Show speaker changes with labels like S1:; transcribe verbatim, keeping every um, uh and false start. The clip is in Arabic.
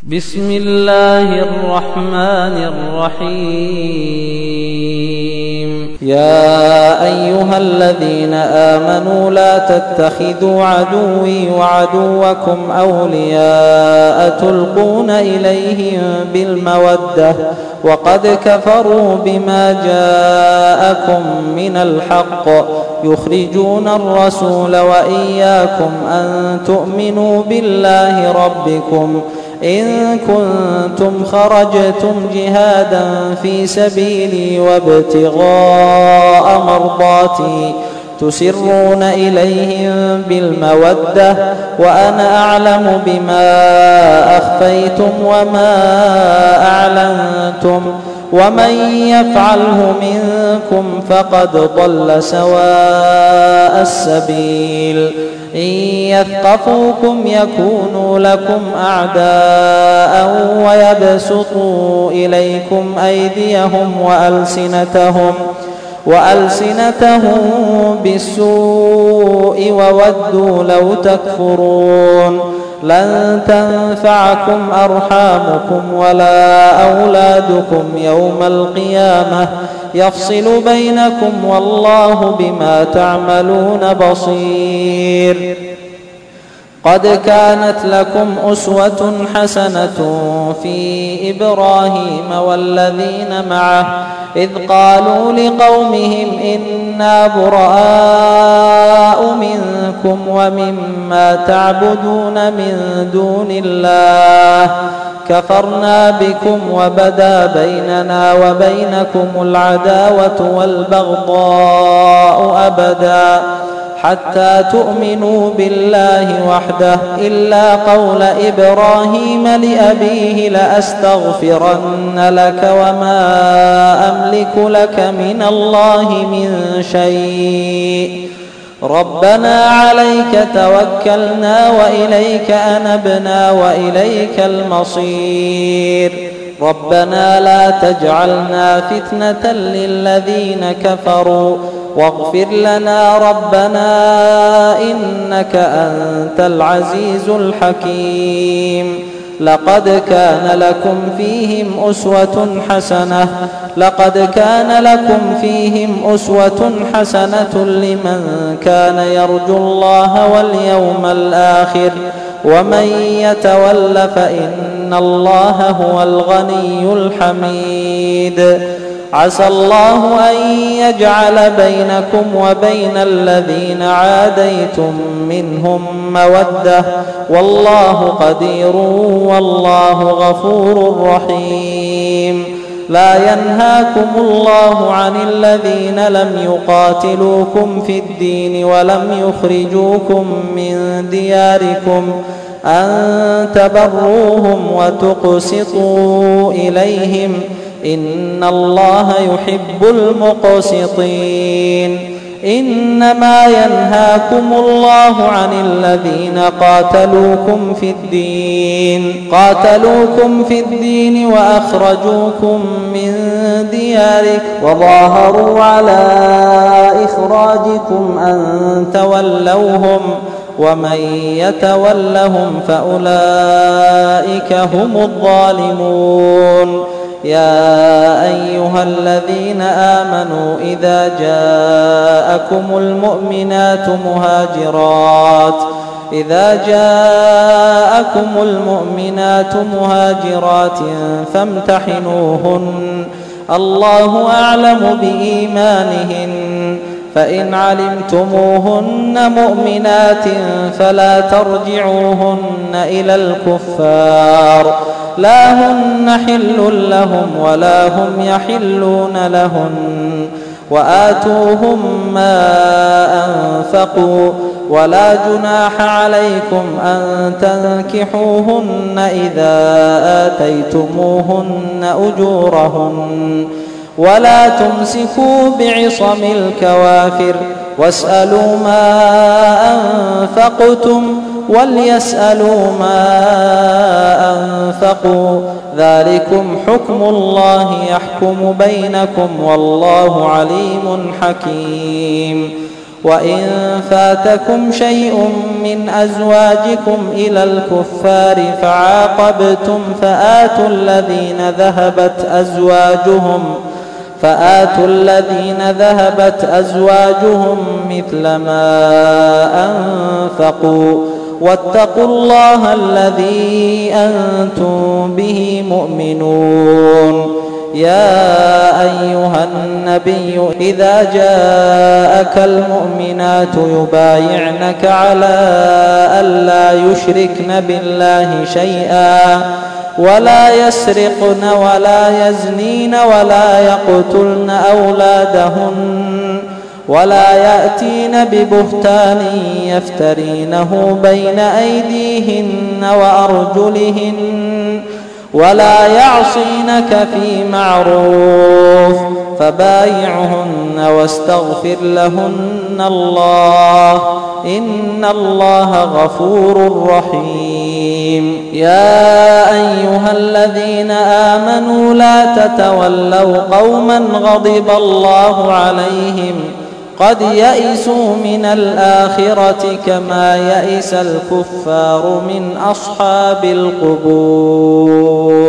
S1: بسم الله الرحمن الرحيم. يا أيها الذين آمنوا لا تتخذوا عدوي وعدوكم أولياء تلقون إليهم بالمودة وقد كفروا بما جاءكم من الحق يخرجون الرسول وإياكم أن تؤمنوا بالله ربكم إن كنتم خرجتم جهادا في سبيلي وابتغاء مرضاتي تسرون إليهم بالمودة وأنا أعلم بما أخفيتم وما أعلنتم ومن يفعله منكم فقد ضل سواء السبيل. إن يثقفوكم يكونوا لكم أعداء ويبسطوا إليكم أيديهم وألسنتهم وألسنتهم بالسوء وودوا لو تكفرون. لن تنفعكم أرحامكم ولا أولادكم يوم القيامة يفصل بينكم والله بما تعملون بصير. قد كانت لكم أسوة حسنة في إبراهيم والذين معه إذ قالوا لقومهم إنا براء منكم ومما تعبدون من دون الله كفرنا بكم وبدا بيننا وبينكم العداوة والبغضاء أبدا حتى تؤمنوا بالله وحده إلا قول إبراهيم لأبيه لأستغفرن لك وما أملك لك من الله من شيء ربنا عليك توكلنا وإليك أنبنا وإليك المصير. ربنا لا تجعلنا فتنة للذين كفروا واغفر لنا ربنا إنك أنت العزيز الحكيم. لقد كان لكم فيهم أسوة حسنة لقد كان لكم فيهم أسوة حسنة لمن كان يرجو الله واليوم الآخر ومن يتول فإن الله هو الغني الحميد. عسى الله أن يجعل بينكم وبين الذين عاديتم منهم مودة والله قدير والله غفور رحيم. لا ينهاكم الله عن الذين لم يقاتلوكم في الدين ولم يخرجوكم من دياركم أن تبروهم وتقسطوا إليهم إن الله يحب المقسطين. إنما ينهاكم الله عن الذين قاتلوكم في الدين قاتلوكم في الدين وأخرجوكم من دياركم وظاهروا على إخراجكم أن تولوهم ومن يتولهم فأولئك هم الظالمون. يا أيها الذين آمنوا إذا جاءكم المؤمنات مهاجرات إذا جاءكم المؤمنات مهاجرات فامتحنوهن الله أعلم بإيمانهن فإن علمتموهن مؤمنات فلا ترجعوهن إلى الكفار لا هن حل لهم ولا هم يحلون لهن وآتوهم ما أنفقوا ولا جناح عليكم أن تنكحوهن إذا آتيتموهن أجورهن ولا تمسكوا بعصم الكوافر واسألوا ما أنفقتم وليسألوا ما أنفقوا ذلكم حكم الله يحكم بينكم والله عليم حكيم. وإن فاتكم شيء من أزواجكم إلى الكفار فعاقبتم فآتوا الذين ذهبت أزواجهم فآتوا الذين ذهبت أزواجهم مثل ما أنفقوا واتقوا الله الذي أنتم به مؤمنون. يا أيها النبي إذا جاءك المؤمنات يبايعنك على ألا يشركن بالله شيئا ولا يسرقن ولا يزنين ولا يقتلن أولادهن ولا يأتين ببهتان يفترينه بين أيديهن وأرجلهن ولا يعصينك في معروف فبايعهن واستغفر لهن الله إن الله غفور رحيم. يا أيها الذين آمنوا لا تتولوا قوما غضب الله عليهم قد يئسوا من الآخرة كما يئس الكفار من أصحاب القبور.